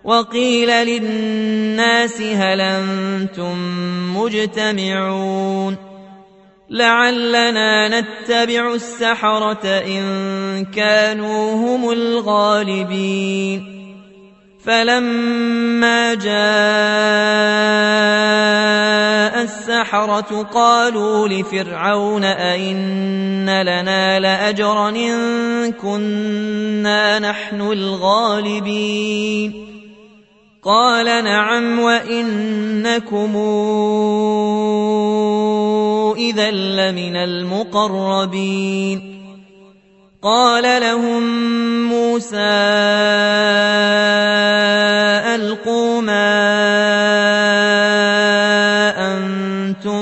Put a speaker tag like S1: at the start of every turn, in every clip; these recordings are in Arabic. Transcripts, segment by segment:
S1: وقيل للناس هل أنتم مجتمعون لعلنا نتبع السحرة إن كانوا هم الغالبين فلما جاء السحرة قالوا لفرعون أئن لنا لأجرا إن كنا نحن الغالبين قال نعم وإنكم إذا لمن المقربين قال لهم موسى ألقوا ما أنتم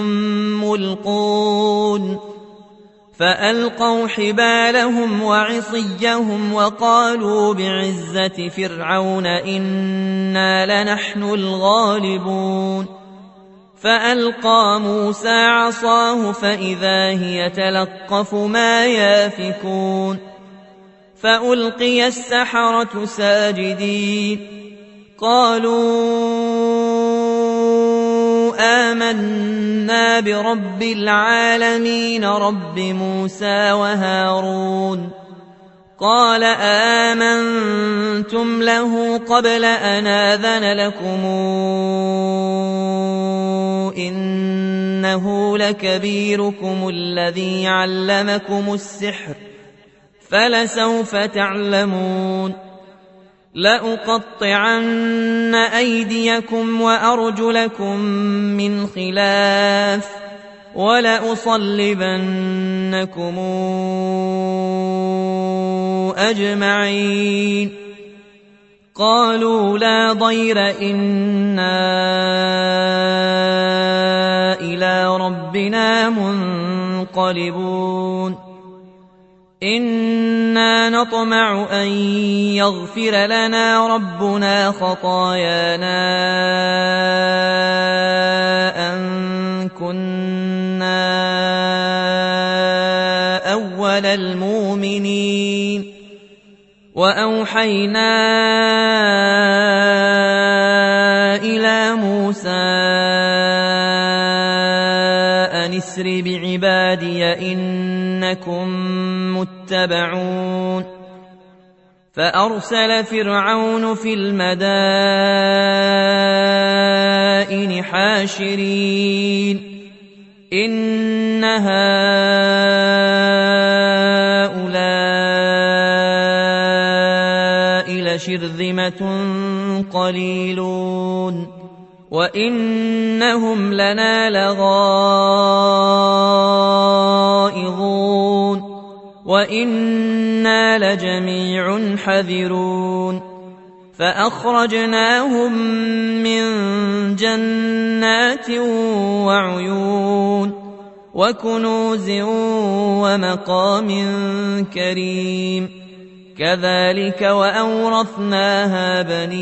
S1: ملقون فألقوا حبالهم وعصيهم وقالوا بعزة فرعون إنا لنحن الغالبون فألقى موسى عصاه فإذا هي تلقف ما يافكون فألقي السحرة ساجدين قالوا آمنا برب العالمين رب موسى وهارون قال آمنتم له قبل أن آذن لكم إنه لكبيركم الذي علمكم السحر فلسوف تعلمون لأقطعن أيديكم وأرجلكم من خلاف ولأصلبنكم أجمعين قالوا لا ضير إنا إلى ربنا منقلبون إنا نطمع أن يغفر لنا ربنا خطايانا أن كنا أول المؤمنين وأوحينا إلى موسى أن اسر بعبادي إنكم متبعون فأرسل فرعون في المدائن حاشرين إن هؤلاء لشرذمة قليلون وإنهم لنا لغائظون وإنا لجميع حذرون فأخرجناهم من جنات وعيون وكنوز ومقام كريم كذلك وأورثناها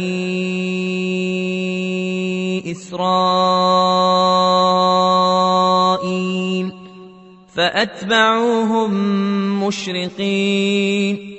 S1: بني إسرائيل فأتبعوهم مشرقين